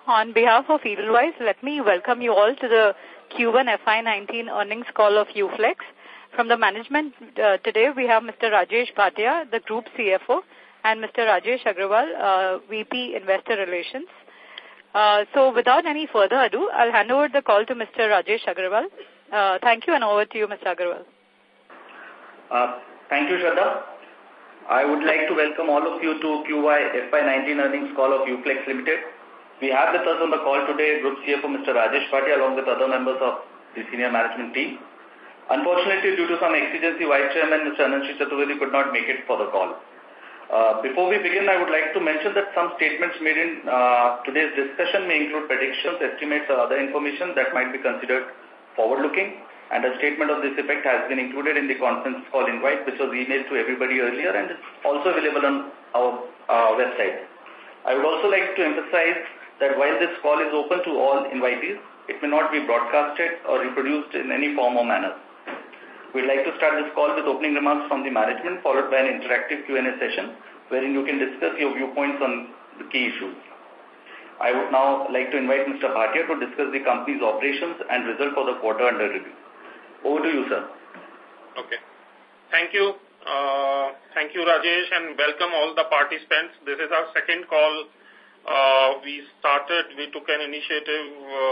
On behalf of Edelweiss, let me welcome you all to the Q1 FY19 earnings call of UFlex. From the management today, we have Mr. Rajesh Bhatia, the Group CFO, and Mr. Rajesh Agrawal, VP Investor Relations. So without any further ado, I'll hand over the call to Mr. Rajesh Agrawal. Thank you, and over to you, Mr. Agrawal. Thank you, Shraddha. I would like to welcome all of you to QY FY19 earnings call of UFlex Limited. We have with us on the call today Group CFO Mr. Rajesh Bhatia along with other members of the senior management team. Unfortunately, due to some exigency, Vice Chairman Mr. Ananshi Chaturvedi could not make it for the call. Before we begin, I would like to mention that some statements made in today's discussion may include predictions, estimates, or other information that might be considered forward-looking, and a statement of this effect has been included in the conference call invite, which was emailed to everybody earlier and is also available on our website. I would also like to emphasize that while this call is open to all invitees, it may not be broadcasted or reproduced in any form or manner. We'd like to start this call with opening remarks from the management, followed by an interactive Q&A session, wherein you can discuss your viewpoints on the key issues. I would now like to invite Mr. Bhatia to discuss the company's operations and result for the quarter under review. Over to you, sir. Okay. Thank you. Thank you, Rajesh, and welcome all the participants. This is our second call. We took an initiative,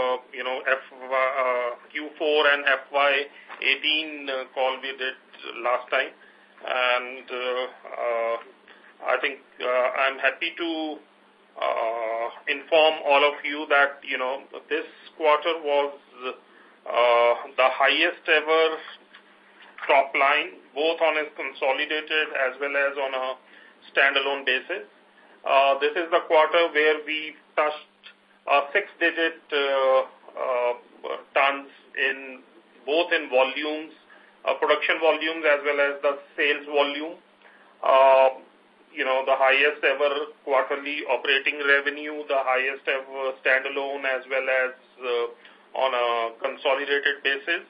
Q4 and FY18 call we did last time. And I think I'm happy to inform all of you that, this quarter was the highest ever top line, both on a consolidated as well as on a standalone basis. This is the quarter where we touched 6-digit tons in both in volumes, production volumes as well as the sales volume. The highest ever quarterly operating revenue, the highest ever standalone as well as on a consolidated basis.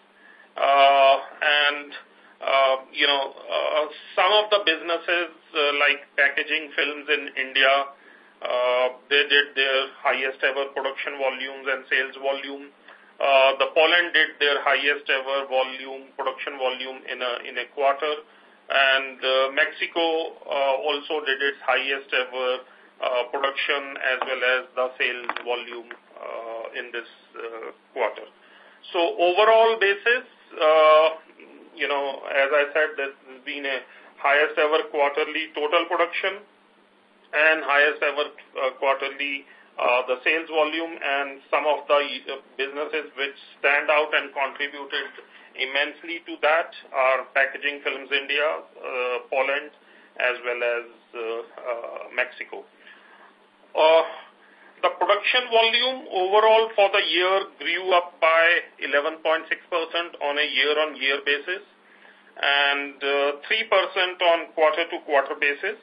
Some of the businesses like packaging films in India, they did their highest ever production volumes and sales volume. The Poland did their highest ever production volume in a quarter, and Mexico also did its highest ever production as well as the sales volume in this quarter. So overall basis, as I said, there's been a highest ever quarterly total production and highest ever quarterly the sales volume, and some of the businesses which stand out and contributed immensely to that are Packaging Films India, Poland, as well as Mexico. The production volume overall for the year grew up by 11.6% on a year-on-year basis and 3% on quarter-to-quarter basis.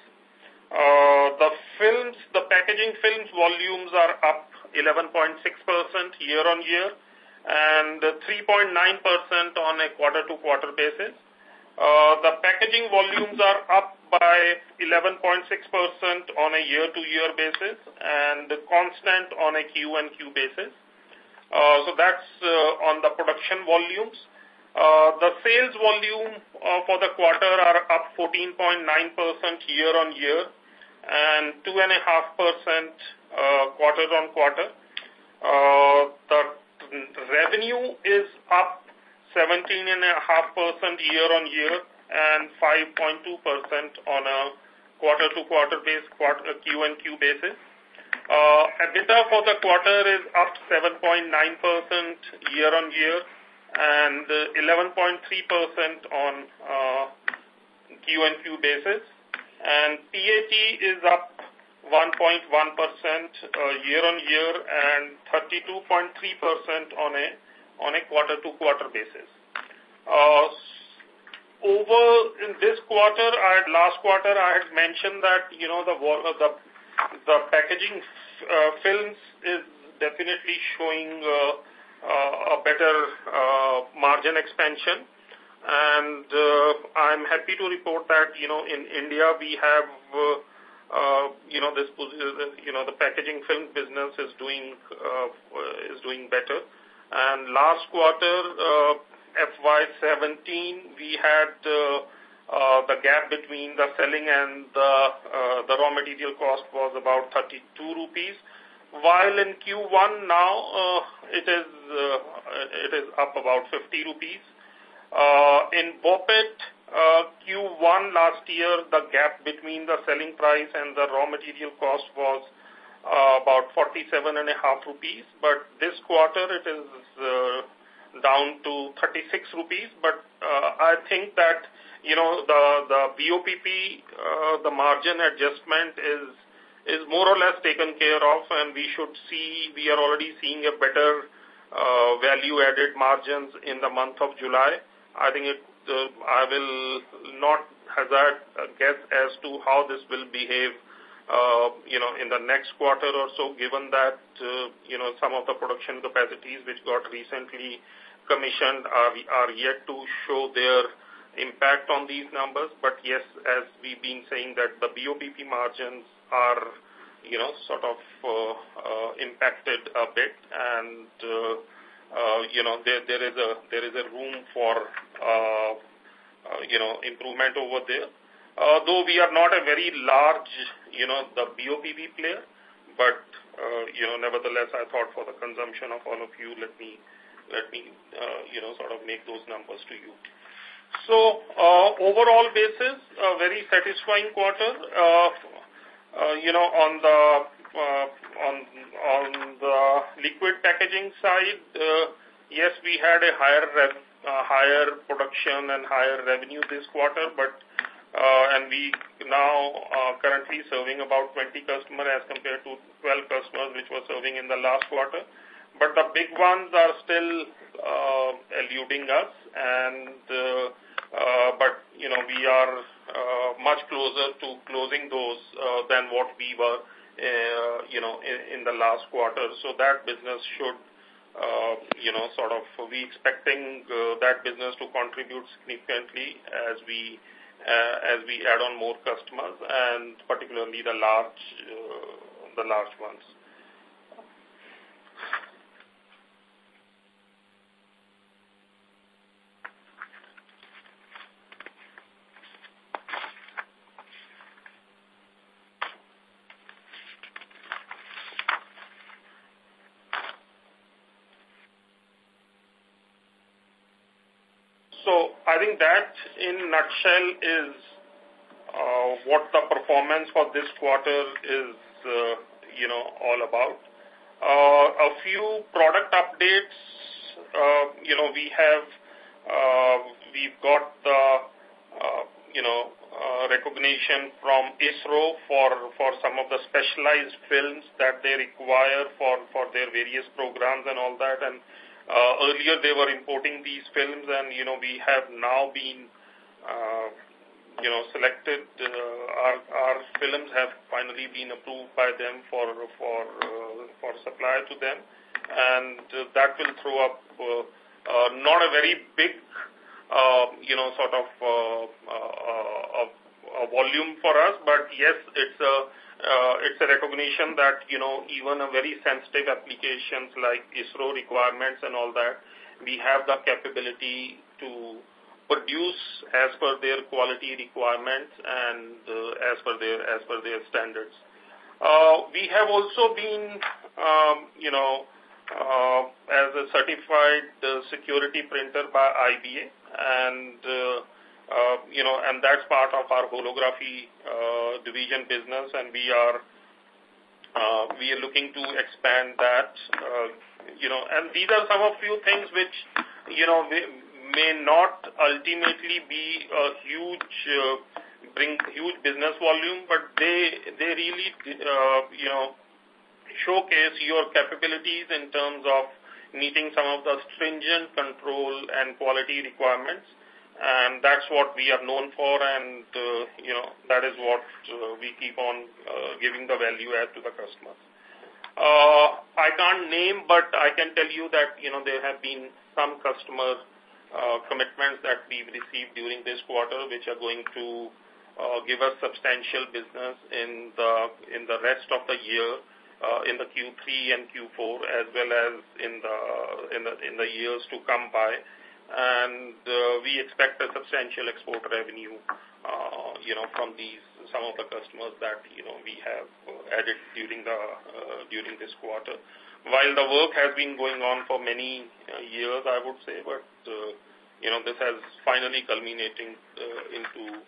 The packaging films volumes are up 11.6% year-on-year and 3.9% on a quarter-to-quarter basis. The packaging volumes are up by 11.6% on a year-to-year basis and constant on a Q-and-Q basis. So that's on the production volumes. The sales volume for the quarter are up 14.9% year-on-year and 2.5% quarter-on-quarter. The revenue is up 17.5% year-on-year and 5.2% on a quarter-to-quarter base, Q-and-Q basis. EBITDA for the quarter is up 7.9% year-on-year and 11.3% on Q-and-Q basis. And PAT is up 1.1% year-on-year and 32.3% on a quarter-to-quarter basis. Over in this quarter, last quarter, I had mentioned that the packaging films is definitely showing a better margin expansion, and I'm happy to report that in India we have the packaging film business is doing better. And last quarter, FY17, we had the gap between the selling and the raw material cost was about 32 rupees. While in Q1 now, it is up about 50 rupees. In BOPET, Q1 last year, the gap between the selling price and the raw material cost was about 47.5 rupees. But this quarter, it is down to 36 rupees. But I think that, the BOPP, the margin adjustment is more or less taken care of, and we are already seeing a better value-added margins in the month of July. I think I will not hazard a guess as to how this will behave, in the next quarter or so, given that, some of the production capacities which got recently commissioned are yet to show their impact on these numbers. But yes, as we've been saying, that the BOPP margins are, sort of impacted a bit, and there is a room for improvement over there. Though we are not a very large, the BOPP player, but nevertheless, I thought for the consumption of all of you, let me sort of make those numbers to you. So overall basis, a very satisfying quarter. On the liquid packaging side, yes, we had a higher production and higher revenue this quarter, but and we now are currently serving about 20 customers as compared to 12 customers which were serving in the last quarter. But the big ones are still eluding us, and but we are much closer to closing those than what we were in the last quarter. So that business should we expecting that business to contribute significantly as we add on more customers, and particularly the large ones. So I think that in a nutshell is what the performance for this quarter is, all about. A few product updates, we've got the, recognition from ISRO for some of the specialized films that they require for their various programs and all that. And earlier they were importing these films, and, we have now been, selected. Our films have finally been approved by them for supply to them, and that will throw up not a very big, a volume for us, but yes, it's a recognition that, even a very sensitive applications like ISRO requirements and all that, we have the capability to produce as per their quality requirements and as per their standards. We have also been, as a certified security printer by IBA, and and that's part of our holography division business, and we are looking to expand that. And these are some of few things which may not ultimately be a bring huge business volume, but they really showcase your capabilities in terms of meeting some of the stringent control and quality requirements. And that's what we are known for, and, that is what we keep on giving the value add to the customers. I can't name, but I can tell you that, there have been some customer commitments that we've received during this quarter, which are going to give us substantial business in the rest of the year, in the Q3 and Q4, as well as in the years to come by. And we expect a substantial export revenue, from some of the customers that, we have added during this quarter. While the work has been going on for many years, I would say, but, this has finally culminating into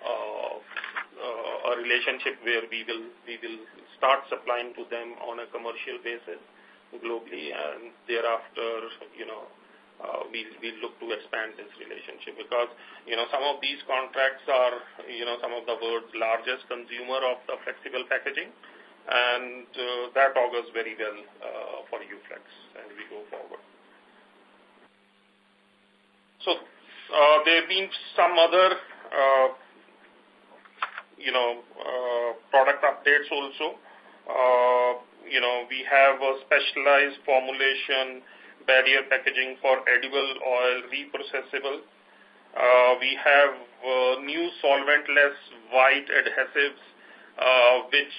a relationship where we will start supplying to them on a commercial basis globally, and thereafter, we look to expand this relationship because, some of these contracts are, some of the world's largest consumer of the flexible packaging, and that augurs very well for UFlex as we go forward. So there have been some other, product updates also. We have a specialized formulation barrier packaging for edible oil reprocessable. We have new solventless white adhesives, which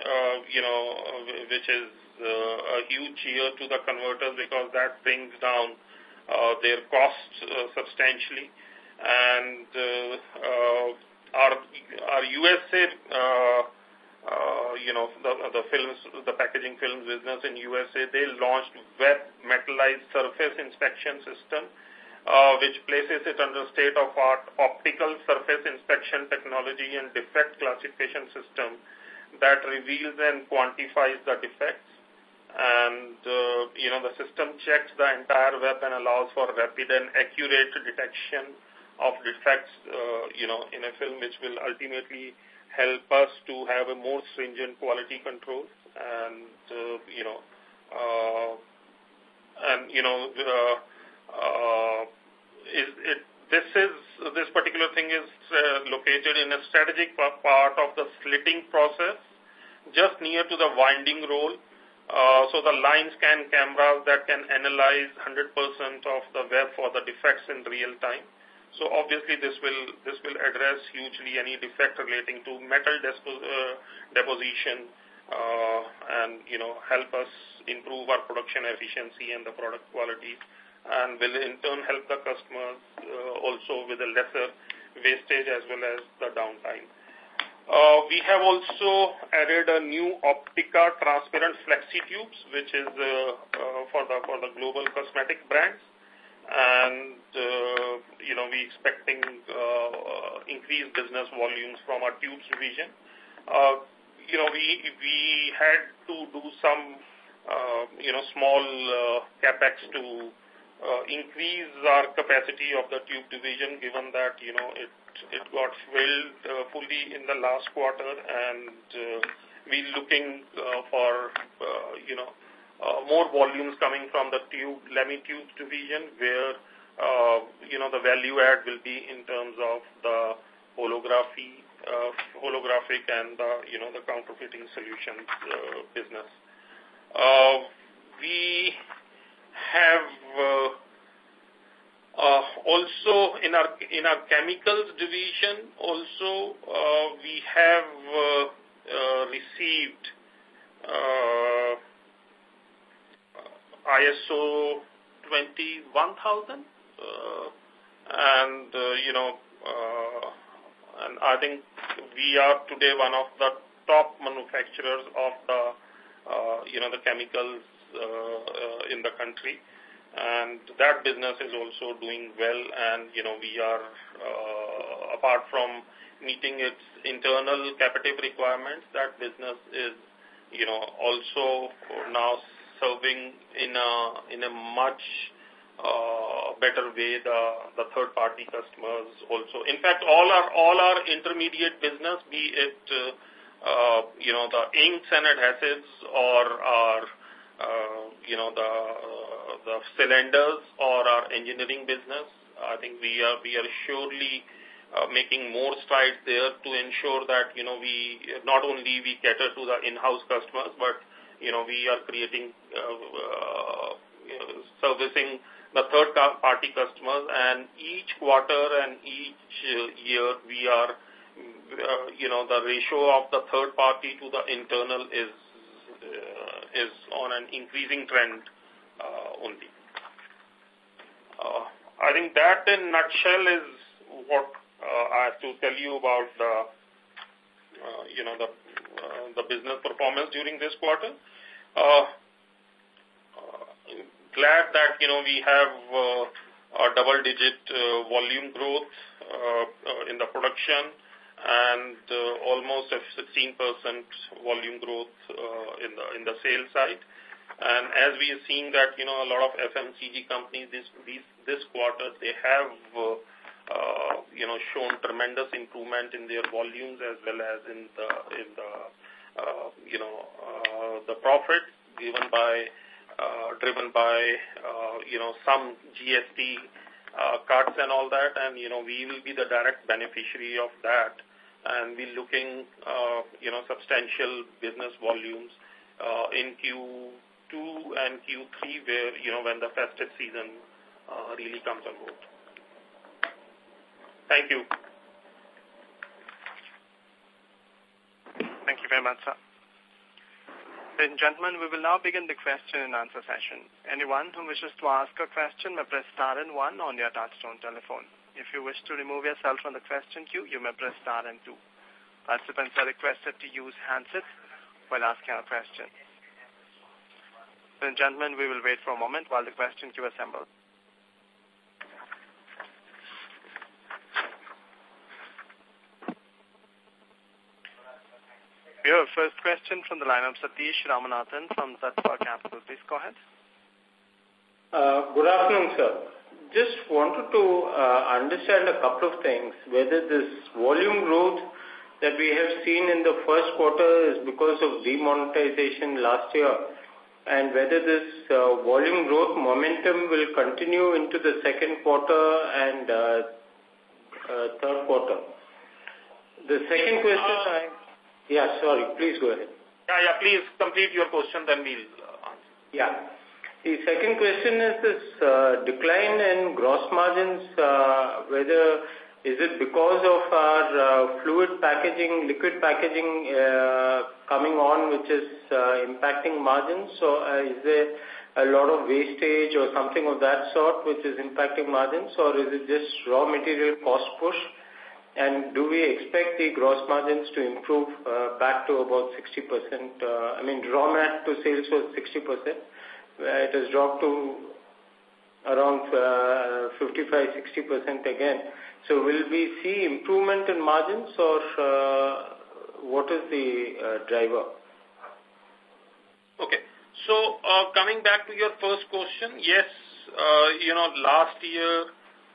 is a huge cheer to the converters because that brings down their costs substantially. And our USA, the packaging films business in USA, they launched wet metallized surface inspection system, which places it under state-of-art optical surface inspection technology and defect classification system that reveals and quantifies the defects. And, the system checks the entire web and allows for rapid and accurate detection of defects, in a film, which will ultimately help us to have a more stringent quality control. And, this particular thing is located in a strategic part of the slitting process, just near to the winding roll. So the line scan cameras that can analyze 100% of the web for the defects in real time. So obviously this will address hugely any defect relating to metal deposition, and help us improve our production efficiency and the product quality, and will in turn help the customers also with a lesser wastage as well as the downtime. We have also added a new Optica transparent flexi tubes, which is for the global cosmetic brands, and we expecting increased business volumes from our tubes division. We had to do some small capex to increase our capacity of the tube division, given that it got filled fully in the last quarter, and we looking for more volumes coming from the Lamy Tubes division, where the value add will be in terms of the holographic and the counterfeiting solutions business. We have also in our chemicals division also we have received ISO 21000, and and I think we are today one of the top manufacturers of the chemicals in the country, and that business is also doing well. And we are apart from meeting its internal captive requirements, that business is also now serving in a much better way the third party customers also. In fact, all our intermediate business, be it the inks and adhesives, or our the cylinders, or our engineering business, I think we are surely making more strides there to ensure that we not only we cater to the in-house customers, but we are creating servicing the third party customers, and each quarter and each year we are the ratio of the third party to the internal is on an increasing trend only. I think that in nutshell is what I have to tell you about the business performance during this quarter. Glad that, we have a double-digit volume growth in the production and almost a 16% volume growth in the sales side. And as we are seeing that, a lot of FMCG companies this quarter, they have, shown tremendous improvement in their volumes as well as in the profit driven by some GST cuts and all that, and we will be the direct beneficiary of that, and we're looking substantial business volumes in Q2 and Q3 where when the festive season really comes on board. Thank you. Thank you very much, sir. Ladies and gentlemen, we will now begin the question and answer session. Anyone who wishes to ask a question may press star and 1 on your touchtone telephone. If you wish to remove yourself from the question queue, you may press star and 2. Participants are requested to use handsets while asking a question. Ladies and gentlemen, we will wait for a moment while the question queue assembles. We have a first question from the line of Satish Ramanathan from Tattva Capital. Please go ahead. Good afternoon, sir. Just wanted to understand a couple of things, whether this volume growth that we have seen in the first quarter is because of demonetization last year, and whether this volume growth momentum will continue into the second quarter and third quarter. The second question sorry, please go ahead. Yeah, please complete your question, then we'll answer. Yeah. The second question is this decline in gross margins, whether is it because of our fluid packaging, liquid packaging coming on, which is impacting margins, or is there a lot of wastage or something of that sort which is impacting margins, or is it just raw material cost push? And do we expect the gross margins to improve back to about 60%? Raw mat to sales was 60%. It has dropped to around 55-60% again. So will we see improvement in margins, or what is the driver? Okay. So coming back to your first question, yes, last year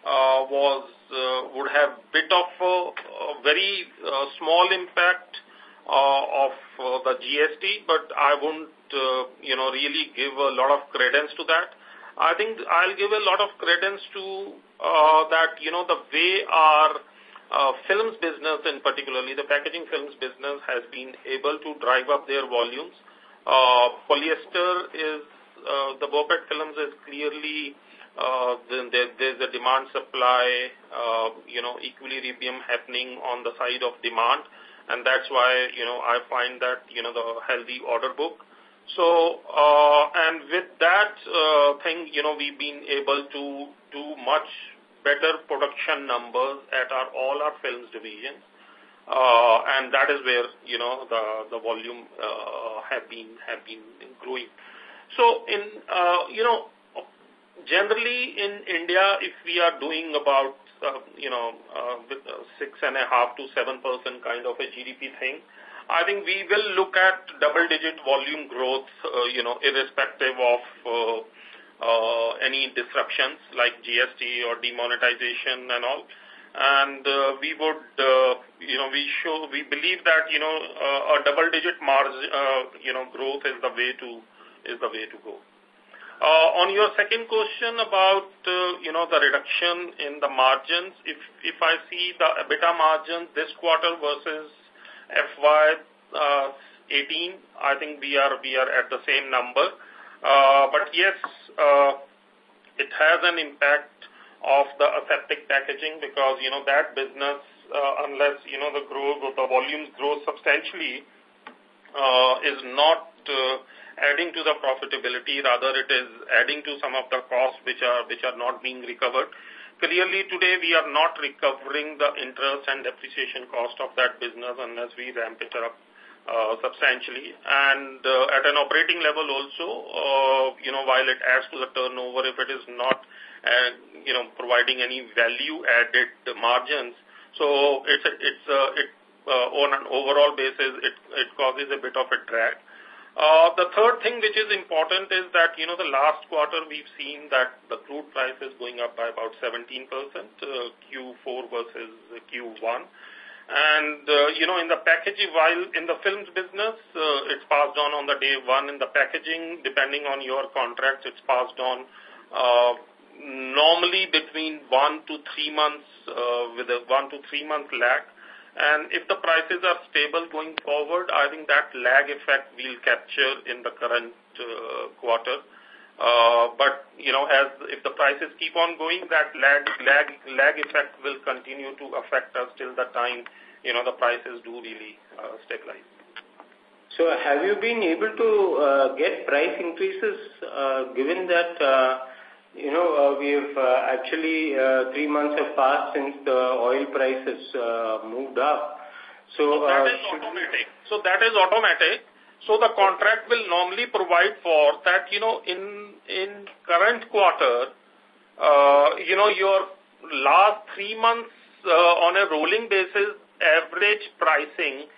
would have bit of a very small impact of the GST, but I wouldn't really give a lot of credence to that. I think I'll give a lot of credence to that, the way our films business, and particularly the packaging films business, has been able to drive up their volumes. Polyester is, the BOPET films is clearly, there's a demand supply, equilibrium happening on the side of demand, and that's why, I find that, the healthy order book. So, and with that thing, we've been able to do much better production numbers at all our films divisions, and that is where, the volume have been growing. So, in, generally in India, if we are doing about, 6.5% to 7% kind of a GDP thing, I think we will look at double-digit volume growth, irrespective of any disruptions like GST or demonetization and all. And we would, we believe that, a double-digit margin, growth is the way to go. On your second question about, the reduction in the margins, if I see the EBITDA margin this quarter versus FY 18, I think we are at the same number. But yes, it has an impact of the aseptic packaging because, that business the volumes grow substantially, is not adding to the profitability. Rather, it is adding to some of the costs which are not being recovered. Clearly, today we are not recovering the interest and depreciation cost of that business unless we ramp it up substantially. And at an operating level also, while it adds to the turnover, if it is not, providing any value-added margins, so on an overall basis, it causes a bit of a drag. The third thing which is important is that, the last quarter we've seen that the crude price is going up by about 17%, Q4 versus Q1. And, in the packaging, while in the films business, it's passed on the day one. In the packaging, depending on your contracts, it's passed on normally between 1 to 3 months, with a 1 to 3 month lag. And if the prices are stable going forward, I think that lag effect we'll capture in the current quarter. But, if the prices keep on going, that lag effect will continue to affect us till the time, the prices do really stabilize. So have you been able to get price increases given that we have actually 3 months have passed since the oil prices moved up. So that is automatic. So the contract will normally provide for that, in current quarter, your last 3 months on a rolling basis, average pricing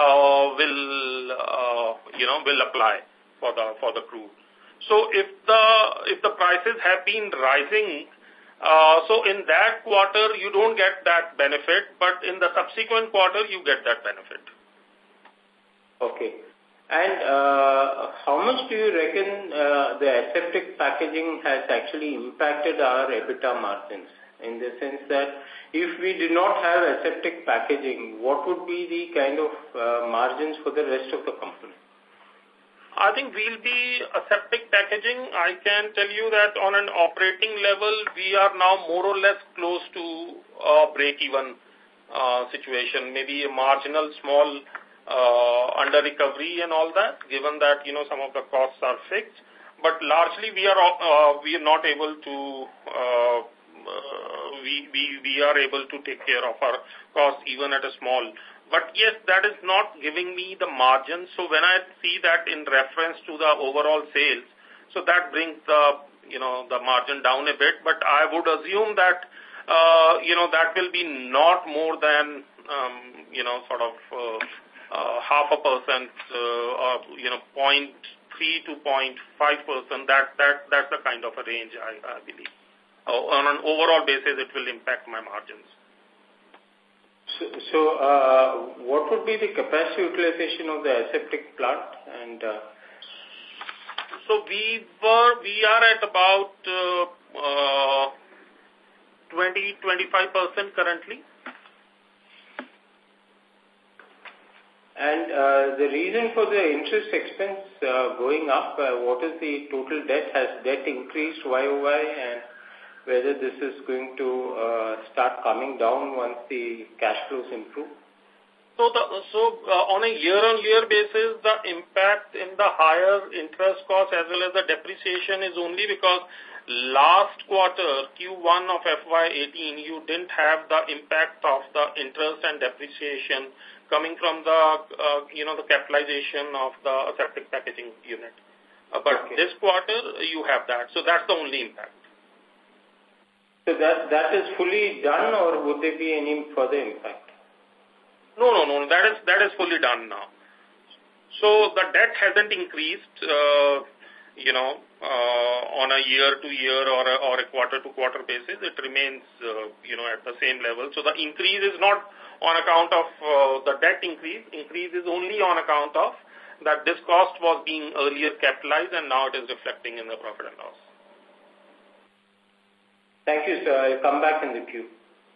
will apply for the crude. So if the prices have been rising, so in that quarter you don't get that benefit, but in the subsequent quarter you get that benefit. Okay. And how much do you reckon the aseptic packaging has actually impacted our EBITDA margins? In the sense that if we did not have aseptic packaging, what would be the kind of margins for the rest of the company? I think we'll be aseptic packaging. I can tell you that on an operating level, we are now more or less close to a break-even situation, maybe a marginal small under recovery and all that, given that, some of the costs are fixed. But largely we are not able to, we are able to take care of our costs even at a small. But yes, that is not giving me the margin. So when I see that in reference to the overall sales, so that brings the, the margin down a bit. But I would assume that, that will be not more than, 0.5%, 0.3 to 0.5%. That's the kind of a range I believe. On an overall basis, it will impact my margins. So what would be the capacity utilization of the aseptic plant? And so we are at about 20-25% currently. And the reason for the interest expense going up, what is the total debt? Has debt increased YOY, and whether this is going to start coming down once the cash flows improve? So on a year-on-year basis, the impact in the higher interest cost as well as the depreciation is only because last quarter, Q1 of FY18, you didn't have the impact of the interest and depreciation coming from the, the capitalization of the aseptic packaging unit. But this quarter, you have that. So that's the only impact. So that is fully done, or would there be any further impact? No. That is fully done now. So the debt hasn't increased, on a year-to-year or a quarter-to-quarter basis. It remains, at the same level. So the increase is not on account of the debt increase. Increase is only on account of that this cost was being earlier capitalized and now it is reflecting in the profit and loss. Thank you, sir. I'll come back in the queue.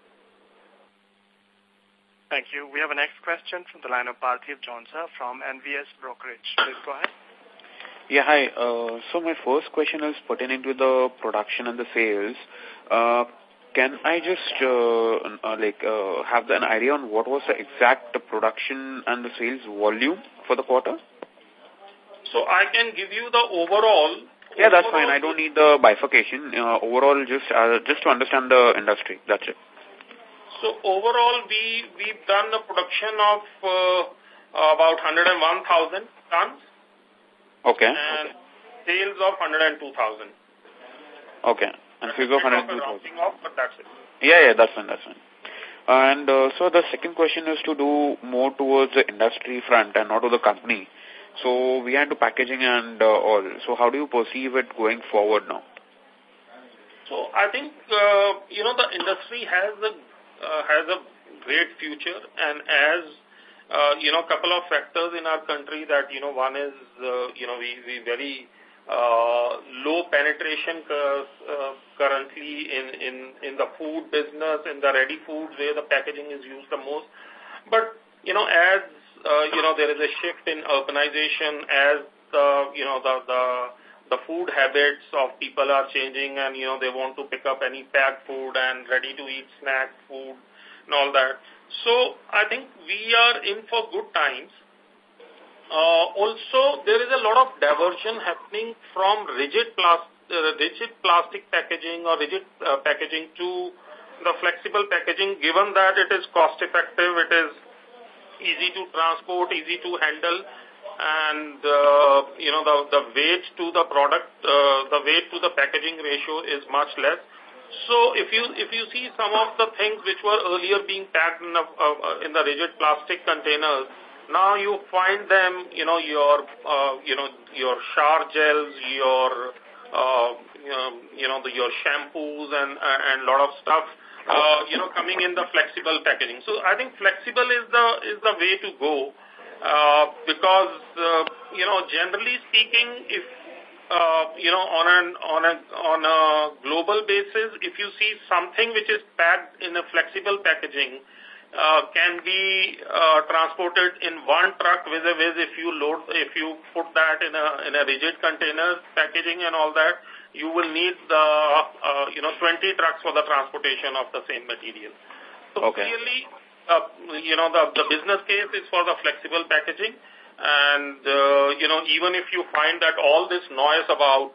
Thank you. We have a next question from the line of Parthiv Jhonsa from NVS Brokerage. Please go ahead. Yeah, hi. So my first question is pertaining to the production and the sales. can I just have an idea on what was the exact production and the sales volume for the quarter? So I can give you the overall. Yeah, that's fine. I don't need the bifurcation. Overall, just to understand the industry. That's it. So overall, we've done a production of about 101,000 tons. Okay. And sales of 102,000. Okay. And sales of 102,000. But that's it. Yeah, that's fine. And so the second question is to do more towards the industry front and not to the company. So we are into packaging and all. So how do you perceive it going forward now? So I think, the industry has a great future, and as, couple of factors in our country that, one is, we very low penetration currently in the food business, in the ready foods where the packaging is used the most. But, as, there is a shift in urbanization, as the food habits of people are changing and, they want to pick up any packed food and ready-to-eat snack food and all that. So I think we are in for good times. Also, there is a lot of diversion happening from rigid plastic packaging or rigid packaging to the flexible packaging, given that it is cost-effective, it is easy to transport, easy to handle, and, the weight to the product, the weight to the packaging ratio is much less. So if you see some of the things which were earlier being packed in the rigid plastic containers, now you find them, your shower gels, your shampoos and lot of stuff, coming in the flexible packaging. So I think flexible is the way to go, because, generally speaking, if, on a global basis, if you see something which is packed in a flexible packaging, can be transported in one truck vis-a-vis if you put that in a rigid container packaging and all that, you will need the 20 trucks for the transportation of the same material. So clearly, the business case is for the flexible packaging, and even if you find that all this noise about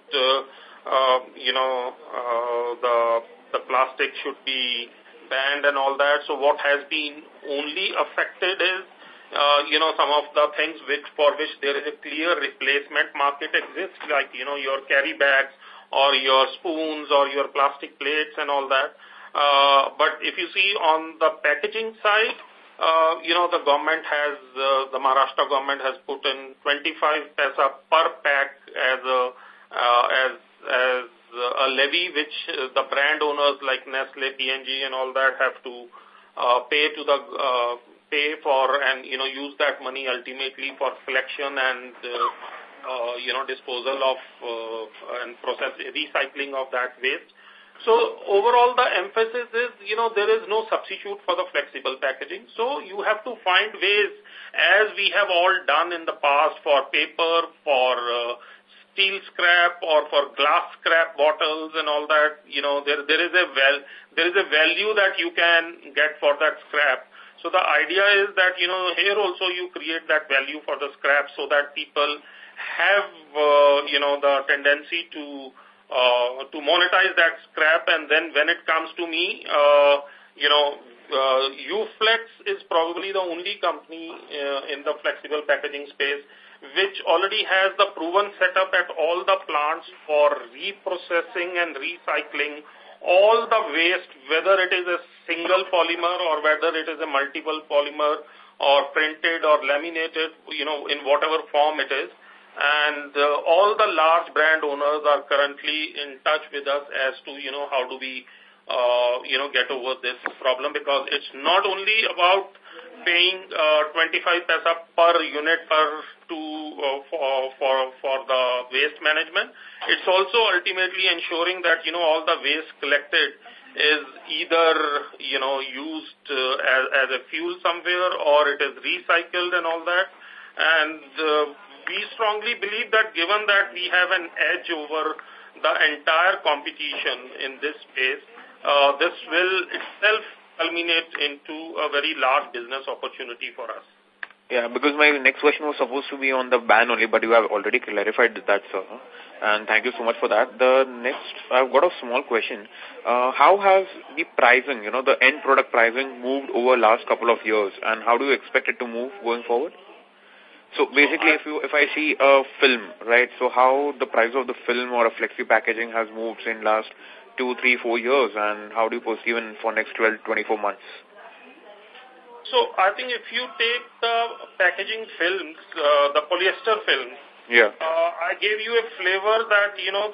the plastic should be banned and all that, so what has been only affected is some of the things for which there is a clear replacement market exists, like your carry bags or your spoons or your plastic plates and all that. But if you see on the packaging side, the government has, the Maharashtra government has put in 25 paisa per pack as a levy which the brand owners like Nestle, P&G and all that have to pay for and, use that money ultimately for collection and, disposal of and recycling of that waste. So overall, the emphasis is, there is no substitute for the flexible packaging. So you have to find ways, as we have all done in the past for paper, for steel scrap, or for glass scrap bottles and all that. There is a value that you can get for that scrap. So the idea is that, here also you create that value for the scrap so that people have, the tendency to monetize that scrap, and then when it comes to me, Uflex is probably the only company in the flexible packaging space which already has the proven setup at all the plants for reprocessing and recycling all the waste, whether it is a single polymer or whether it is a multiple polymer or printed or laminated, in whatever form it is. And all the large brand owners are currently in touch with us as to, how do we, get over this problem, because it's not only about paying 25 paisa per unit for the waste management. It's also ultimately ensuring that, all the waste collected is either, used as a fuel somewhere, or it is recycled and all that. And we strongly believe that given that we have an edge over the entire competition in this space, this will itself culminate into a very large business opportunity for us. Yeah, because my next question was supposed to be on the ban only, but you have already clarified that, sir. And thank you so much for that. The next, I've got a small question. How has the pricing, the end product pricing moved over last couple of years, and how do you expect it to move going forward? So basically, if I see a film, right, so how the price of the film or a flexi packaging has moved in last 2, 3, 4 years, and how do you perceive it for next 12, 24 months? So I think if you take the packaging films, the polyester films, I gave you a flavor that,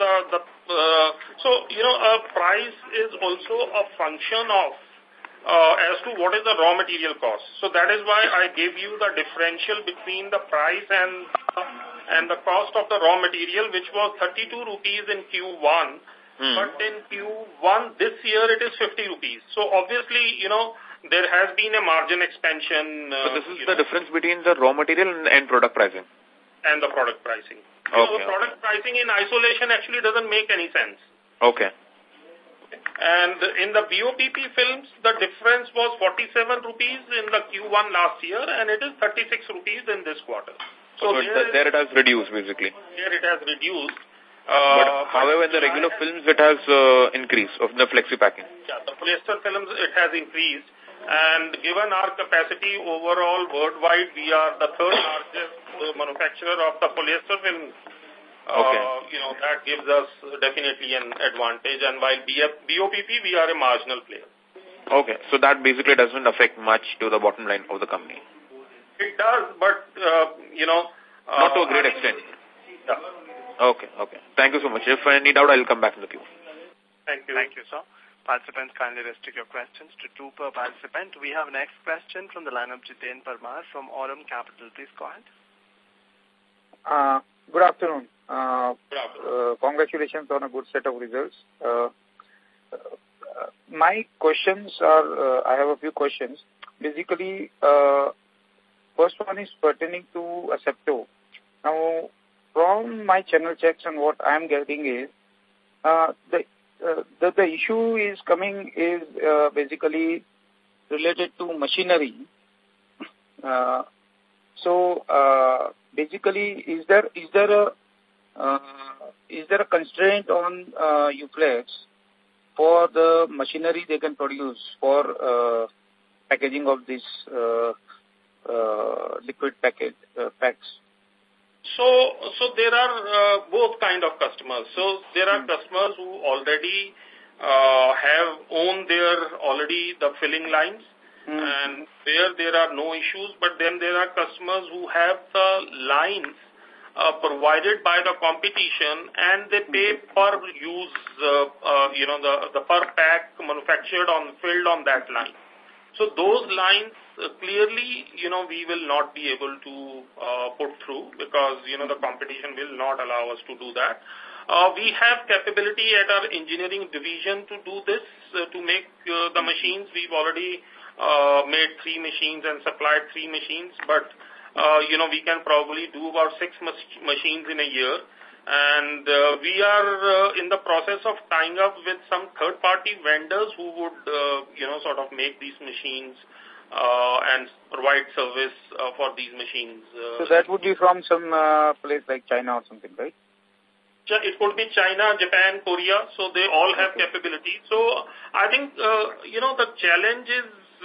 a price is also a function of as to what is the raw material cost. So that is why I gave you the differential between the price and the cost of the raw material, which was 32 rupees in Q1, but in Q1 this year it is 50 rupees. So obviously, there has been a margin expansion. So this is the difference between the raw material and end product pricing? And the product pricing. Okay. The product pricing in isolation actually doesn't make any sense. Okay. And in the BOPP films, the difference was 47 rupees in the Q1 last year, and it is 36 rupees in this quarter. So there it has reduced, basically. Here it has reduced. However, in the regular films, it has increased of the flexi packing. Yeah, the polyester films, it has increased. And given our capacity overall worldwide, we are the third largest manufacturer of the polyester film. That gives us definitely an advantage. And while BOPP, we are a marginal player. Okay, so that basically doesn't affect much to the bottom line of the company. It does, but, not to a great extent. Yeah. Okay. Thank you so much. If I need doubt, I'll come back in the queue. Thank you. Thank you, sir. Participants, kindly restrict your questions to 2 per participant. We have next question from the line of Jiten Parmar from Aurum Capital. Please go ahead. Good afternoon. Congratulations on a good set of results. My questions are, I have a few questions. Basically, first one is pertaining to Asepto. Now, from my channel checks and what I'm getting is, the issue is basically related to machinery. Basically, is there a constraint on UFlex for the machinery they can produce for packaging of this liquid packs? So there are both kind of customers. So there are customers who already have owned the filling lines, and there are no issues. But then there are customers who have the lines provided by the competition, and they pay per use, the per pack manufactured filled on that line. So those lines clearly, we will not be able to put through because, the competition will not allow us to do that. We have capability at our engineering division to do this, to make the machines. We've already made 3 machines and supplied 3 machines, but, we can probably do about 6 machines in a year. And we are in the process of tying up with some third-party vendors who would, sort of make these machines and provide service for these machines. So that would be from some place like China or something, right? It could be China, Japan, Korea, so they all have capability. So I think, the challenge is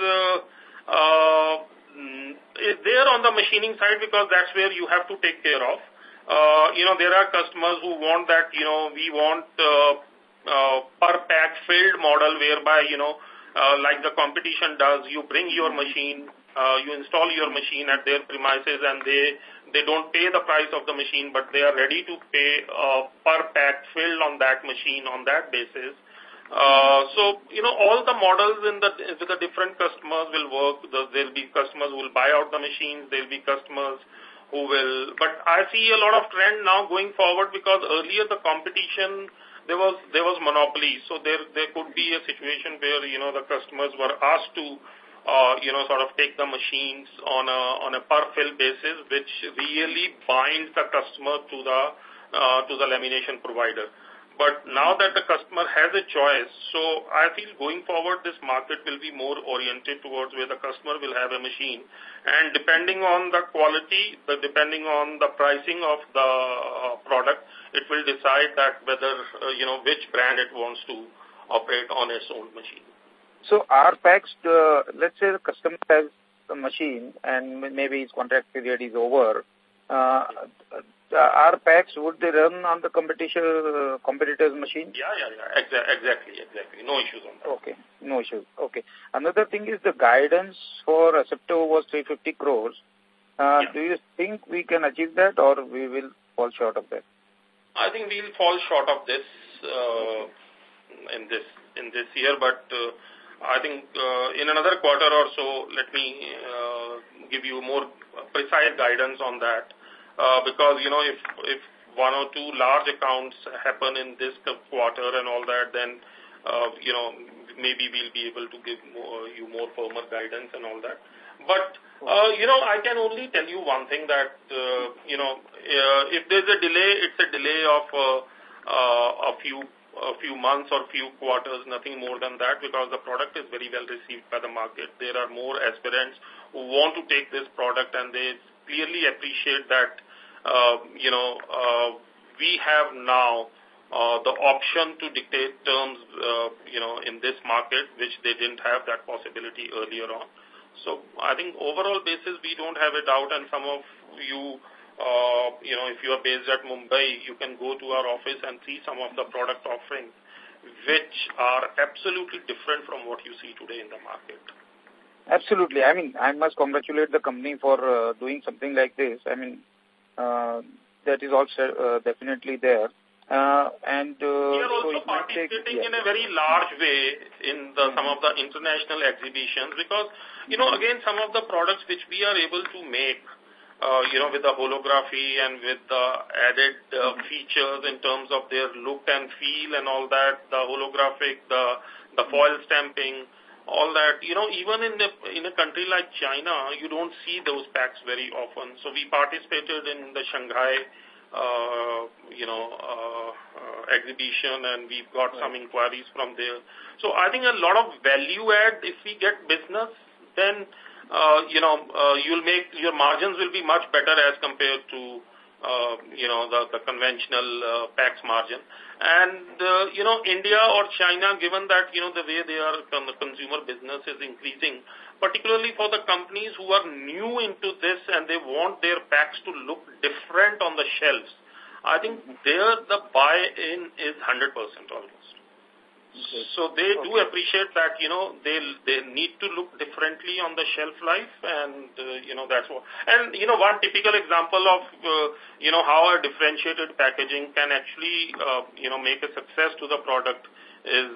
there on the machining side because that's where you have to take care of. There are customers who want that, we want per pack filled model whereby, like the competition does, you bring your machine, you install your machine at their premises and they don't pay the price of the machine, but they are ready to pay per pack filled on that machine on that basis. So, all the models with the different customers will work. There'll be customers who will buy out the machines. There'll be customers who will, but I see a lot of trend now going forward because earlier the competition, there was monopoly. So there could be a situation where, the customers were asked to, sort of take the machines on a per fill basis, which really binds the customer to the lamination provider. But now that the customer has a choice, so I feel going forward this market will be more oriented towards where the customer will have a machine. And depending on the quality, depending on the pricing of the product, it will decide that whether, which brand it wants to operate on its own machine. So our packs, let's say the customer has the machine and maybe his contract period is over, our packs, would they run on the competitor's machine? Yeah. Exactly. No issues on that. Okay, no issues. Okay. Another thing is the guidance for Asepto was 350 crores. Do you think we can achieve that or we will fall short of that? I think we'll fall short of this in this year, but I think in another quarter or so, let me give you more precise guidance on that. Because, if one or two large accounts happen in this quarter and all that, then, maybe we'll be able to give you more firmer guidance and all that. But, I can only tell you one thing that, if there's a delay, it's a delay of a few months or few quarters, nothing more than that, because the product is very well received by the market. There are more aspirants who want to take this product, and they clearly appreciate that, we have now the option to dictate terms, in this market, which they didn't have that possibility earlier on. So I think overall basis, we don't have a doubt, and some of you, if you are based at Mumbai, you can go to our office and see some of the product offerings, which are absolutely different from what you see today in the market. Absolutely. I mean, I must congratulate the company for doing something like this. I mean, that is also definitely there. We are also participating in a very large way in some of the international exhibitions because, again, some of the products which we are able to make, with the holography and with the added features in terms of their look and feel and all that, the holographic, the foil stamping, all that, even in a country like China, you don't see those packs very often. So we participated in the Shanghai, exhibition, and we've got some inquiries from there. So I think a lot of value add, if we get business, then, your margins will be much better as compared to, the conventional packs margin. And, India or China, given that, the way they are, the consumer business is increasing, particularly for the companies who are new into this and they want their packs to look different on the shelves, I think there the buy-in is 100% almost. Okay. So they do appreciate that, they need to look differently on the shelf life, and, that's what. And, one typical example of, how a differentiated packaging can actually, make a success to the product is,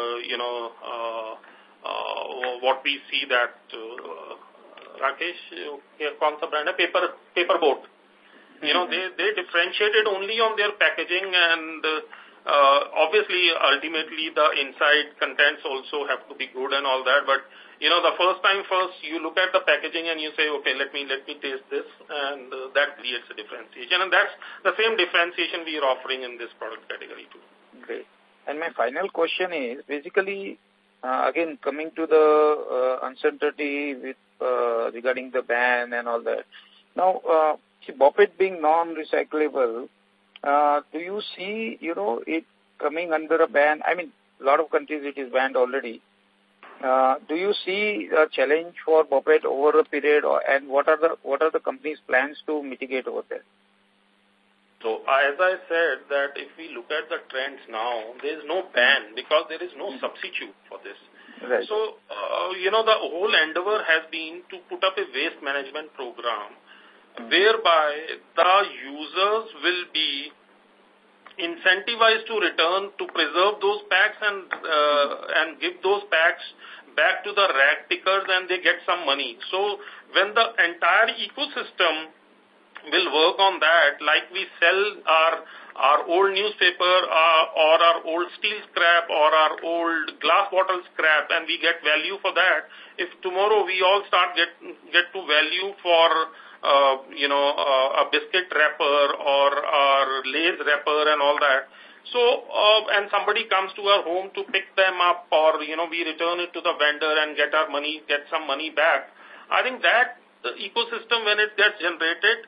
what we see that, Rakesh, kaun sa brand hai? Paper boat. They differentiated only on their packaging, and obviously, ultimately, the inside contents also have to be good and all that. But, the first you look at the packaging and you say, okay, let me taste this, and that creates a differentiation. And that's the same differentiation we are offering in this product category too. Great. And my final question is, basically, again, coming to the uncertainty with regarding the ban and all that. Now, BOPET being non-recyclable, do you see, it coming under a ban? I mean, a lot of countries it is banned already. Do you see a challenge for BOPET over a period, and what are the company's plans to mitigate over there? So, as I said, that if we look at the trends now, there is no ban because there is no substitute for this. Right. So, the whole endeavor has been to put up a waste management program whereby the users will be incentivized to return, to preserve those packs and give those packs back to the rag pickers, and they get some money. So when the entire ecosystem will work on that, like we sell our old newspaper or our old steel scrap or our old glass bottle scrap, and we get value for that. If tomorrow we all start get to value for a biscuit wrapper or our Lay's wrapper and all that, So, and somebody comes to our home to pick them up, or, we return it to the vendor and get some money back. I think that the ecosystem, when it gets generated,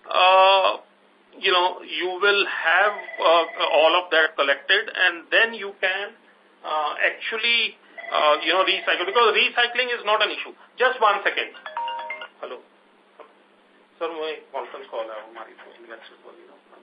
you will have all of that collected, and then you can actually, recycle, because recycling is not an issue. Just 1 second. Hello. Sir, my conference call hai hamari investor ko.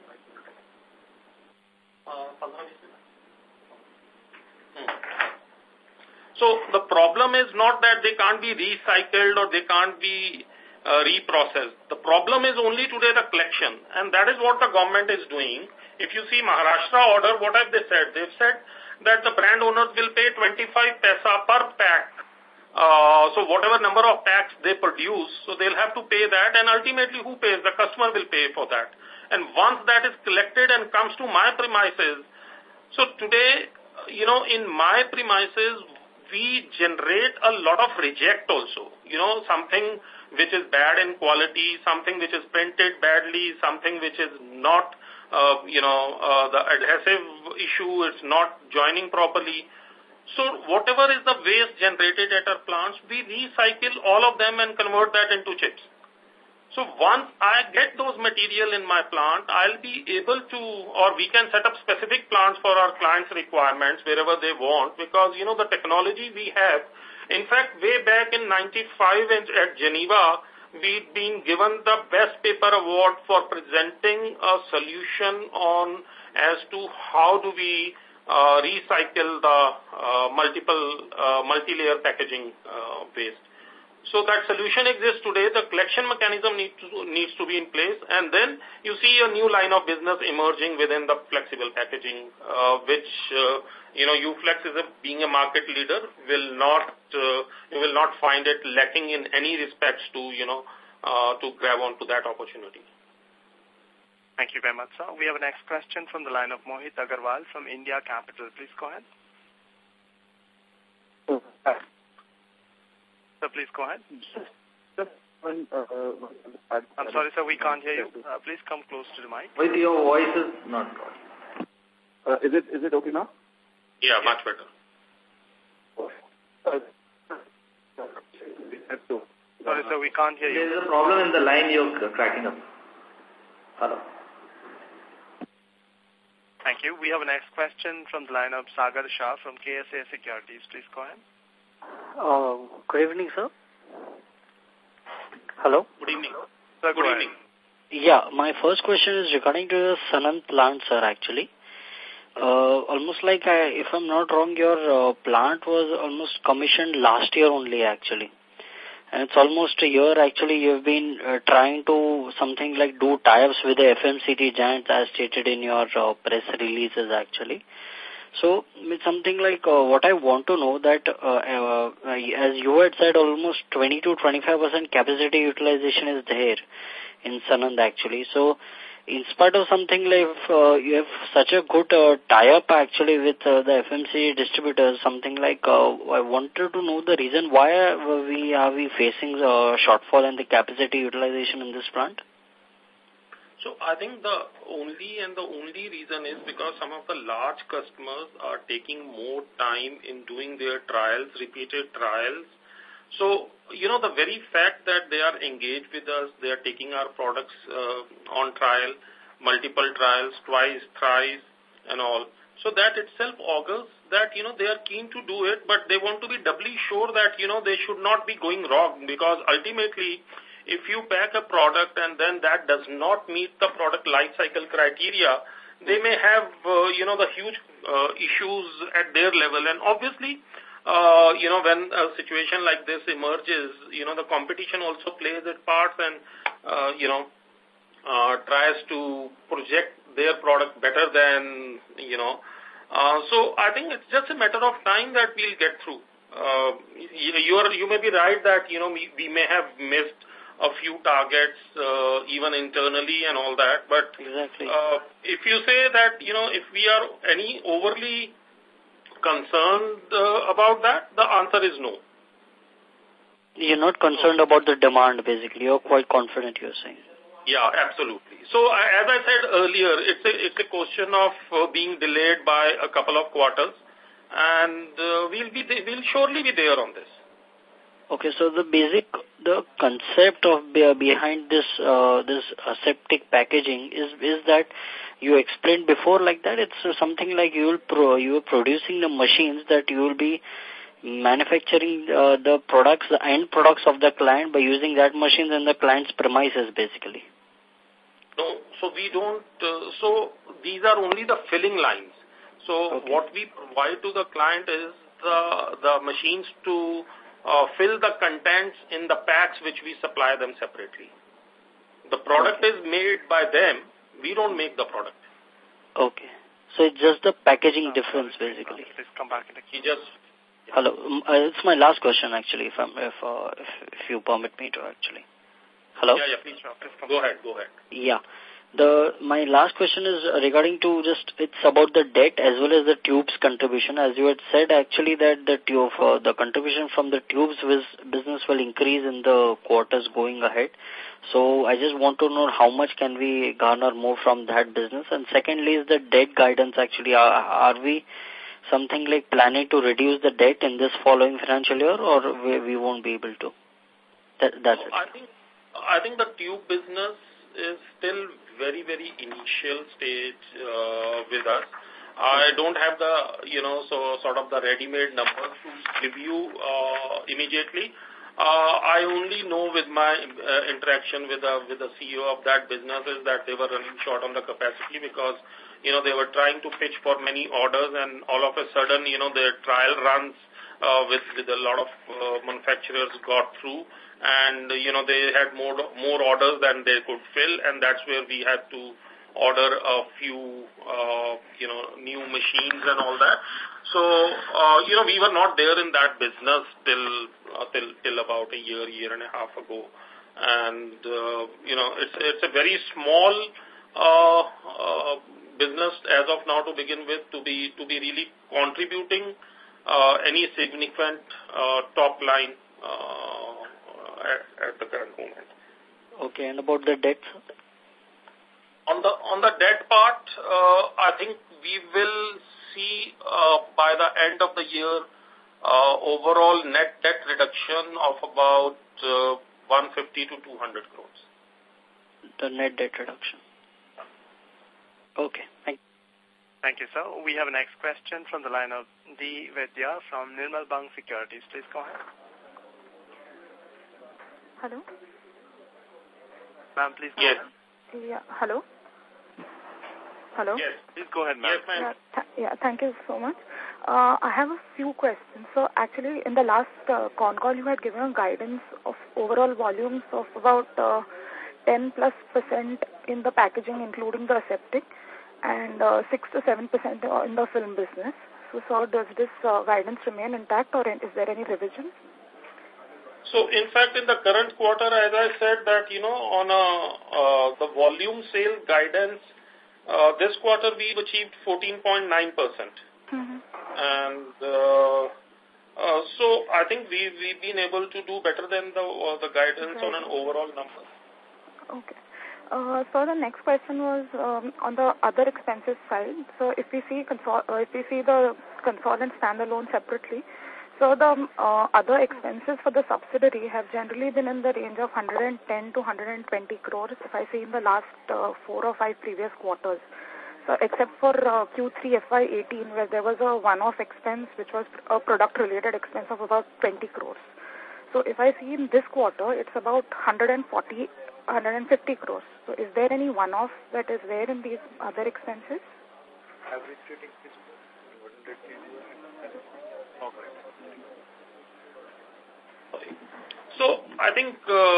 So the problem is not that they can't be recycled or they can't be reprocessed. The problem is only today the collection, and that is what the government is doing. If you see Maharashtra order, what have they said? They've said that the brand owners will pay 25 paisa per pack. So whatever number of packs they produce, so they'll have to pay that, and ultimately who pays? The customer will pay for that. And once that is collected and comes to my premises, so today, in my premises, we generate a lot of reject also. Something which is bad in quality, something which is printed badly, something which is not, the adhesive issue, it's not joining properly. So whatever is the waste generated at our plants, we recycle all of them and convert that into chips. So once I get those material in my plant, I'll be able to, or we can set up specific plants for our clients' requirements wherever they want, because, the technology we have. In fact, way back in 95 at Geneva, we've been given the Best Paper Award for presenting a solution on as to how do we recycle the multi-layer packaging waste. So that solution exists today. The collection mechanism needs to be in place, and then you see a new line of business emerging within the flexible packaging, which UFlex being a market leader you will not find it lacking in any respects to to grab onto that opportunity. Thank you very much, sir. We have a next question from the line of Mohit Agarwal from India Capital. Please go ahead. Sir, please go ahead. I'm sorry, sir, we can't hear you. Please come close to the mic. With your voice is not good. Is it okay now? Yeah, much better. Sorry, sir, we can't hear you. There is a problem in the line, you're cracking up. Hello. Thank you. We have a next question from the line of Sagar Shah from KSA Securities. Please go ahead. Good evening, sir. Hello. Good evening. Sir, good evening. Yeah, my first question is regarding to the Sanand plant, sir, actually. Almost like, if I'm not wrong, your plant was almost commissioned last year only, actually. And it's almost a year, actually, you've been trying to something like do tie-ups with the FMCG giants as stated in your press releases, actually. So, it's something like what I want to know that, as you had said, almost 20 to 25% capacity utilization is there in Sanand, actually. So, in spite of something like you have such a good tie-up actually with the FMCG distributors, something like I wanted to know the reason why are we facing a shortfall in the capacity utilization in this plant? So I think the only reason is because some of the large customers are taking more time in doing their trials, repeated trials. So, the very fact that they are engaged with us, they are taking our products on trial, multiple trials, twice, thrice, and all. So that itself augurs that, they are keen to do it, but they want to be doubly sure that, they should not be going wrong, because ultimately, if you pack a product and then that does not meet the product life cycle criteria, they may have, the huge issues at their level. And obviously, when a situation like this emerges, the competition also plays its part and, tries to project their product better than, so I think it's just a matter of time that we'll get through. You may be right that, we may have missed a few targets, even internally and all that, but exactly. If you say that, if we are any overly concerned about that, the answer is no. You're not concerned about the demand, basically. You're quite confident, you're saying. Yeah, absolutely. So as I said earlier, it's a question of being delayed by a couple of quarters, and we'll surely be there on this. Okay, so the concept of behind this this aseptic packaging is that you explained before like that. It's something like you are producing the machines that you will be manufacturing the products, the end products of the client by using that machines in the client's premises, basically. No, so we don't. So these are only the filling lines. So what we provide to the client is the machines to fill the contents in the packs which we supply them separately. The product is made by them. We don't make the product. Okay. So it's just the packaging difference, basically. Please come back. Hello. It's my last question, actually, if you permit me to, actually. Hello? Yeah, please go ahead. Yeah. My last question is regarding to it's about the debt as well as the tubes contribution. As you had said, actually, that the contribution from the tubes business will increase in the quarters going ahead. So I just want to know how much can we garner more from that business. And secondly is the debt guidance, actually. Are we something like planning to reduce the debt in this following financial year, or we won't be able to? That's it. I think the tube business is still very, very initial stage with us. I don't have the, sort of the ready-made numbers to give you immediately. I only know with my interaction with the CEO of that business is that they were running short on the capacity because, they were trying to pitch for many orders, and all of a sudden, their trial runs with a lot of manufacturers got through, and they had more orders than they could fill, and that's where we had to order a few new machines and all that. So we were not there in that business till about a year and a half ago, and it's a very small business as of now to begin with, to be really contributing any significant top line at the current moment. Okay, and about the debt? On the debt part, I think we will see by the end of the year overall net debt reduction of about 150 to 200 crores. The net debt reduction. Okay, Thank you, sir. We have a next question from the line of D. Vedya from Nirmal Bang Securities. Please go ahead. Hello? Ma'am, please go ahead. Yeah, hello? Hello? Yes. Please go ahead, ma'am. Yes, ma'am. Thank you so much. I have a few questions. So actually, in the last con call, you had given a guidance of overall volumes of about 10+% in the packaging, including the aseptic, and 6 to 7% in the film business. So does this guidance remain intact, or is there any revision? So, in fact, in the current quarter, as I said that, on the volume sales guidance, this quarter we've achieved 14.9%. And so I think we've been able to do better than the guidance on an overall number. Okay. So the next question was on the other expenses side. So if we see the consolidated and standalone separately, so the other expenses for the subsidiary have generally been in the range of 110 to 120 crores if I see in the last 4 or 5 previous quarters. So except for Q3 FY18 where there was a one-off expense which was a product-related expense of about 20 crores. So if I see in this quarter, it's about 150 crores. So is there any one-off that is there in these other expenses? Average rating is 100 So I think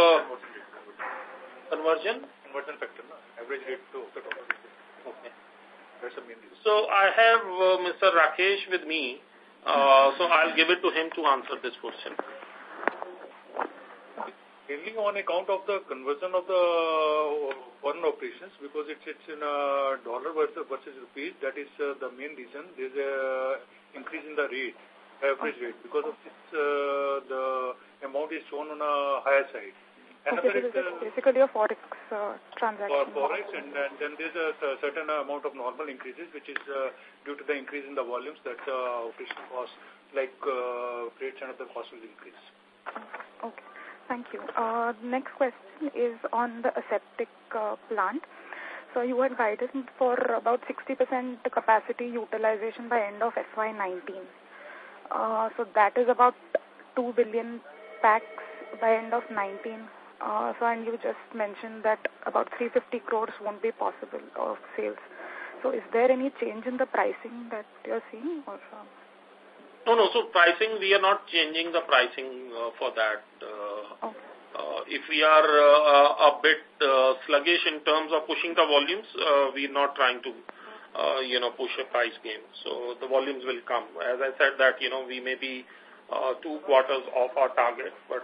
conversion factor, average rate to the total. Okay. That's the main reason. So I have Mr. Rakesh with me, so I'll give it to him to answer this question. Mainly on account of the conversion of the foreign operations, because it's in dollar versus rupees. That is the main reason. There's a increase in the rate, average rate. Because of this, the amount is shown on a higher side. Okay, so this is basically a forex transaction? For Forex, and then there's a certain amount of normal increases, which is due to the increase in the volumes that operational costs, like freights and other costs will increase. Okay, thank you. Next question is on the aseptic plant. So you had guided for about 60% capacity utilization by end of FY19. So that is about 2 billion packs by end of 19. And you just mentioned that about 350 crores won't be possible of sales. So is there any change in the pricing that you're seeing? Or, No. So pricing, we are not changing the pricing for that. okay. If we are a bit sluggish in terms of pushing the volumes, we're not trying to, push a price game. So the volumes will come. As I said that, we may be 2 quarters off our target, but,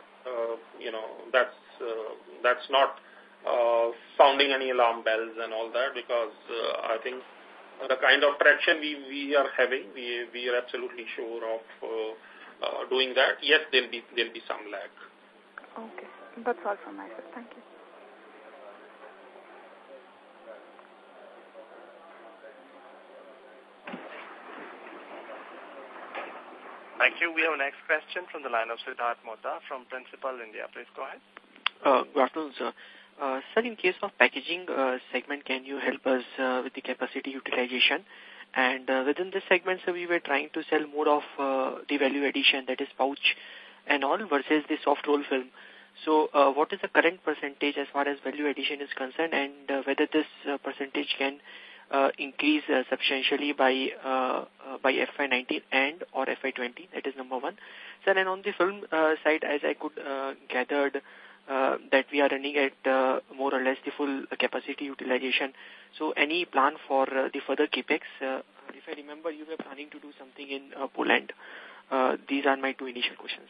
that's not sounding any alarm bells and all that, because I think the kind of traction we are having, we are absolutely sure of doing that. Yes, there'll be some lag. Okay. That's all from my side. Thank you. Thank you. We have a next question from the line of Siddharth Mota from Principal India. Please go ahead. Good afternoon, sir. Sir, in case of packaging segment, can you help us with the capacity utilization? And within this segment, sir, we were trying to sell more of the value addition, that is pouch and all, versus the soft roll film. So what is the current percentage as far as value addition is concerned, and whether this percentage can increase substantially by FY19 and or FY20? That is number one. Sir, and on the film side, as I could gathered that we are running at more or less the full capacity utilization. So any plan for the further capex? If I remember, you were planning to do something in Poland. These are my 2 initial questions.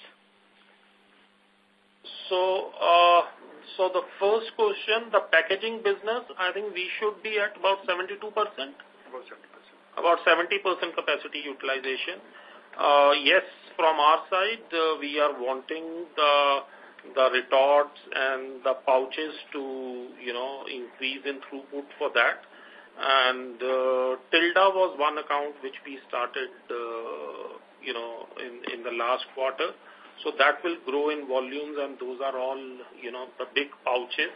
So the first question, the packaging business, I think we should be at about 72%. About 70% capacity utilization. Yes, from our side, we are wanting the retorts and the pouches to, increase in throughput for that. And Tilda was one account which we started, in the last quarter. So that will grow in volumes, and those are all, the big pouches,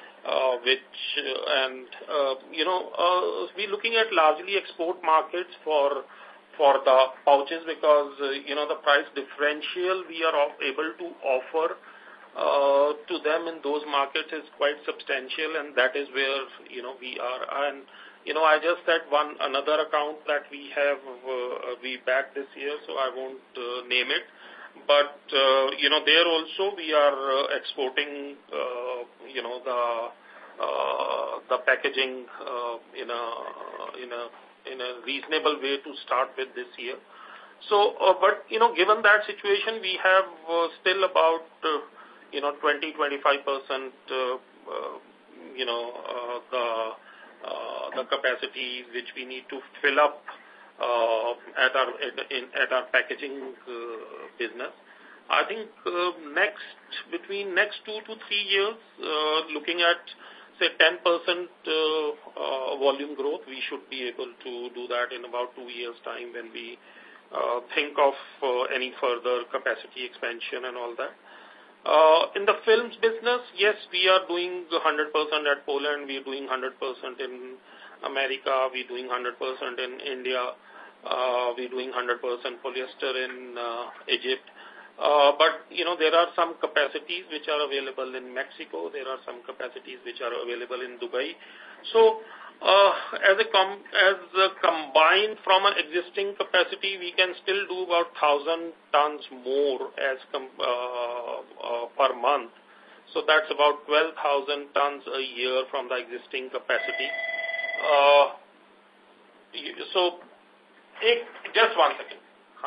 we're looking at largely export markets for the pouches, because, the price differential we are able to offer to them in those markets is quite substantial, and that is where, we are. And, I just said another account that we have, we backed this year, so I won't name it. But, there also we are exporting, the packaging in a reasonable way to start with this year. So, but, given that situation, we have still about, 20-25%, the capacity which we need to fill up at our packaging business. I think between next 2 to 3 years, looking at say 10% volume growth, we should be able to do that in about 2 years' time when we think of any further capacity expansion and all that. In the films business, yes, we are doing 100% at Poland. We are doing 100% in America. We are doing 100% in India. We are doing 100% polyester in Egypt. But, there are some capacities which are available in Mexico. There are some capacities which are available in Dubai. So, as combined from an existing capacity, we can still do about 1,000 tons more per month. So that's about 12,000 tons a year from the existing capacity. Just 1 second.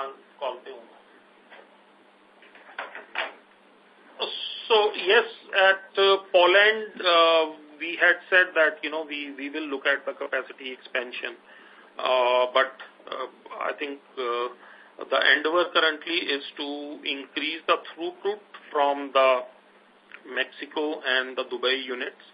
So yes, at Poland, we had said that, we will look at the capacity expansion. But I think the endeavor currently is to increase the throughput from the Mexico and the Dubai units.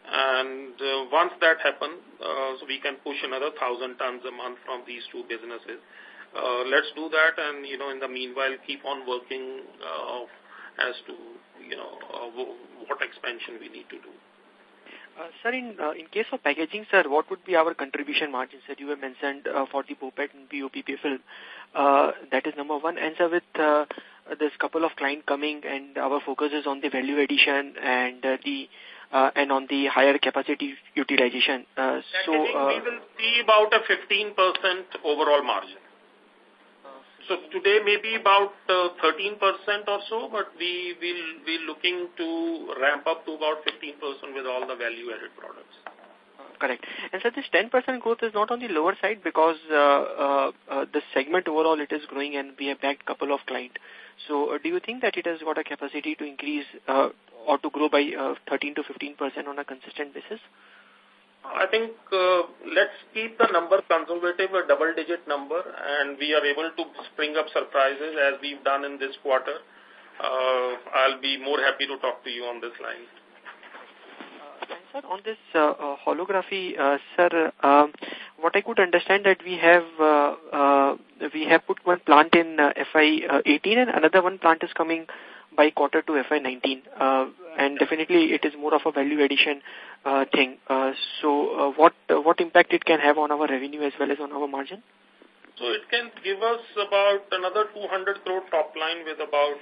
And once that happens, so we can push another 1,000 tons a month from these two businesses. Let's do that, and in the meanwhile, keep on working as to what expansion we need to do. Sir, in case of packaging, sir, what would be our contribution margins that you have mentioned for the BOPET and BOPP film? That is number one. And sir, with this couple of clients coming, and our focus is on the value addition and and on the higher capacity utilization. So we will see about a 15% overall margin. So today maybe about 13% or so, but we will be looking to ramp up to about 15% with all the value-added products. Correct. And so this 10% growth is not on the lower side because the segment overall it is growing and we have backed a couple of clients. So do you think that it has got a capacity to increase or to grow by 13 to 15% on a consistent basis? I think let's keep the number conservative, a double-digit number, and we are able to spring up surprises as we've done in this quarter. I'll be more happy to talk to you on this line. And sir, on this holography, sir, what I could understand that we have put one plant in FY18 and another one plant is coming by quarter to FY19, and definitely it is more of a value addition thing. So what impact it can have on our revenue as well as on our margin? So it can give us about another 200 crore top line with about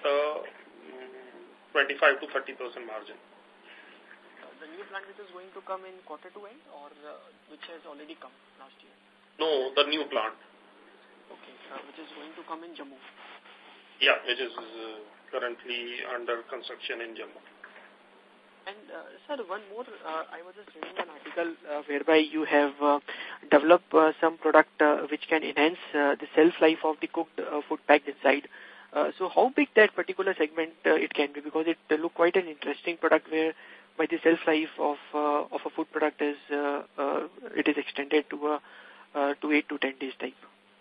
25 to 30% margin. The new plant which is going to come in quarter to end or which has already come last year? No, the new plant. Okay, which is going to come in Jammu. Yeah, which is currently under construction in Jammu. And sir, one more, I was just reading an article whereby you have developed some product which can enhance the shelf life of the cooked food packed inside. So how big that particular segment it can be? Because it look quite an interesting product where by the shelf life of a food product is it is extended to 8 to 10 days type.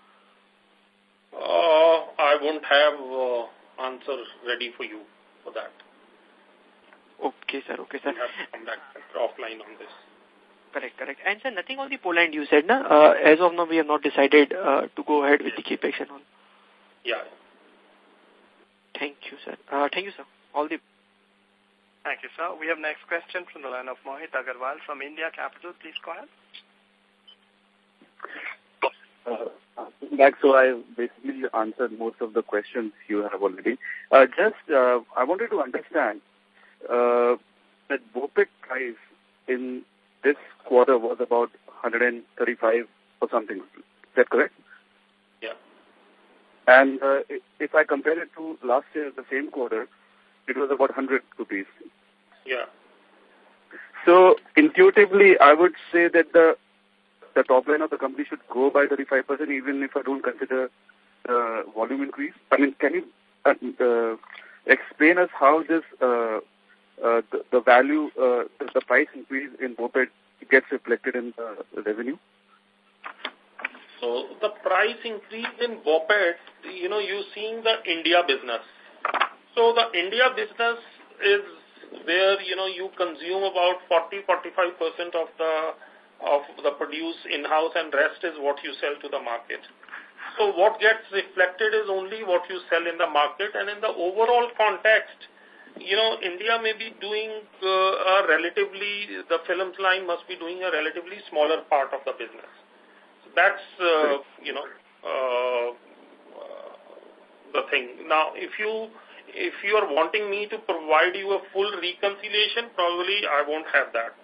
I won't have answer ready for you for that. Okay, sir. Okay, sir. We have to come back offline on this. Correct. And sir, nothing on the Poland you said, na? As of now, we have not decided to go ahead with the capex and all. Yeah. Thank you, sir. Thank you, sir. Thank you, sir. We have next question from the line of Mohit Agarwal from India Capital. Please go ahead. So I basically answered most of the questions you have already. I wanted to understand that BOPET price in this quarter was about 135 or something. Is that correct? Yeah. And if I compare it to last year, the same quarter, it was about 100 rupees. Yeah. So intuitively, I would say that the top line of the company should grow by 35%, even if I don't consider volume increase. I mean, can you explain us how this the value, the price increase in BOPET gets reflected in the revenue? So the price increase in BOPET, you're seeing the India business. So the India business is where, you consume about 40-45% of the produce in-house and rest is what you sell to the market. So what gets reflected is only what you sell in the market, and in the overall context, India may be doing the films line must be doing a relatively smaller part of the business. So that's, the thing. Now, if you are wanting me to provide you a full reconciliation, probably I won't have that.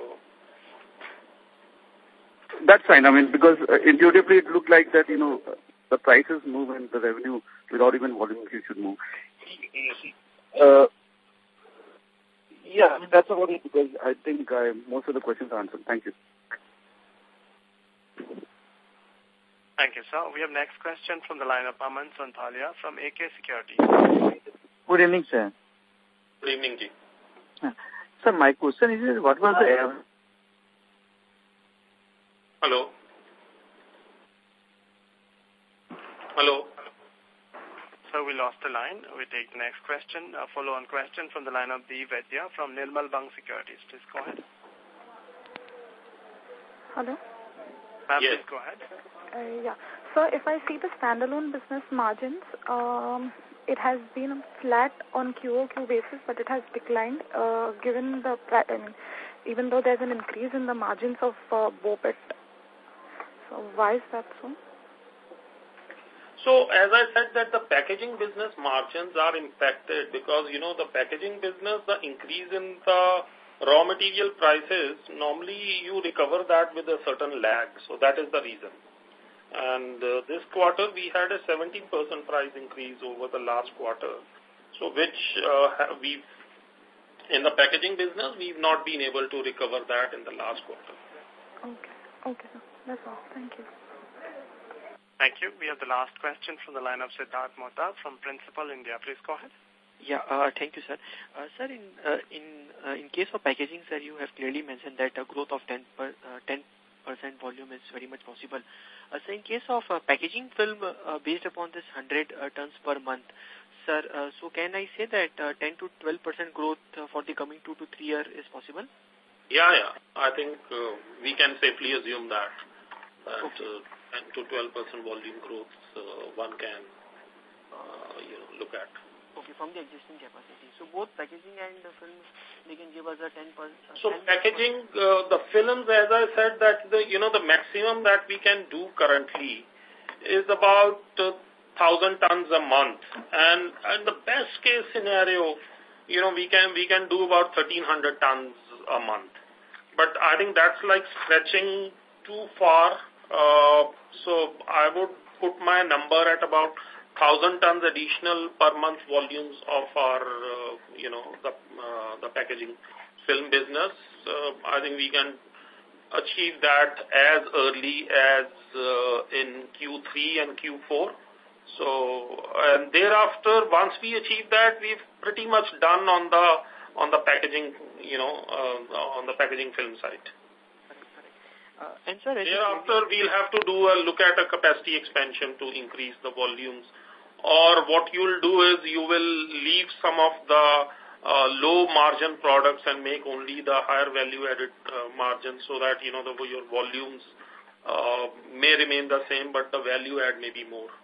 That's fine. I mean, because intuitively it looked like that, the prices move and the revenue without even volume increase should move. Yeah, I mean, that's about it because I think most of the questions are answered. Thank you. Thank you, sir. We have next question from the line of Aman Santalia from AK Securities. Good evening, sir. Good evening, Ji. Sir, my question is, what was the... Hello? Hello? So we lost the line. We take the next question, a follow-on question from the line of D. Vedya from Nirmal Bang Securities. Please go ahead. Hello? Yes. Please go ahead. Yeah. So if I see the standalone business margins, it has been flat on QOQ basis, but it has declined given the, even though there's an increase in the margins of BOPET. So why is that so? So as I said that the packaging business margins are impacted because, the packaging business, the increase in the raw material prices, normally you recover that with a certain lag. So that is the reason. And this quarter we had a 17% price increase over the last quarter. So which we've, in the packaging business, we've not been able to recover that in the last quarter. Okay. That's all. Thank you. Thank you. We have the last question from the line of Siddharth Mohta from Principal India. Please go ahead. Yeah, thank you, sir. Sir, in case of packaging, sir, you have clearly mentioned that a growth of 10% volume is very much possible. So in case of packaging film based upon this 100 tons per month, sir, so can I say that 10 to 12% growth for the coming 2 to 3 years is possible? Yeah. I think we can safely assume that 10 to 12% volume growth one can look at. Okay, from the existing capacity. So both packaging and the films, they can give us a 10%. So packaging, the films, as I said, that the maximum that we can do currently is about 1,000 tons a month, and the best case scenario, we can do about 1,300 tons a month. But I think that's like stretching too far. So I would put my number at about 1,000 tons additional per month volumes of our, the packaging film business. I think we can achieve that as early as in Q3 and Q4. So, and thereafter, once we achieve that, we've pretty much done on the packaging, on the packaging film side. And sir, thereafter, we'll have to do a look at a capacity expansion to increase the volumes. Or what you'll do is you will leave some of the low margin products and make only the higher value added margins so that, your volumes may remain the same, but the value add may be more.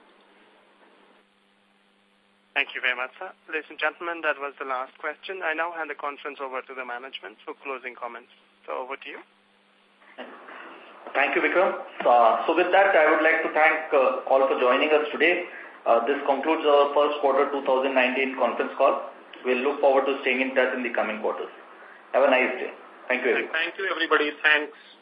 Thank you very much, sir. Ladies and gentlemen, that was the last question. I now hand the conference over to the management for closing comments. So over to you. Thank you, Vikram. So with that, I would like to thank all for joining us today. This concludes our first quarter 2019 conference call. We'll look forward to staying in touch in the coming quarters. Have a nice day. Thank you, everybody. Thank you, everybody. Thanks.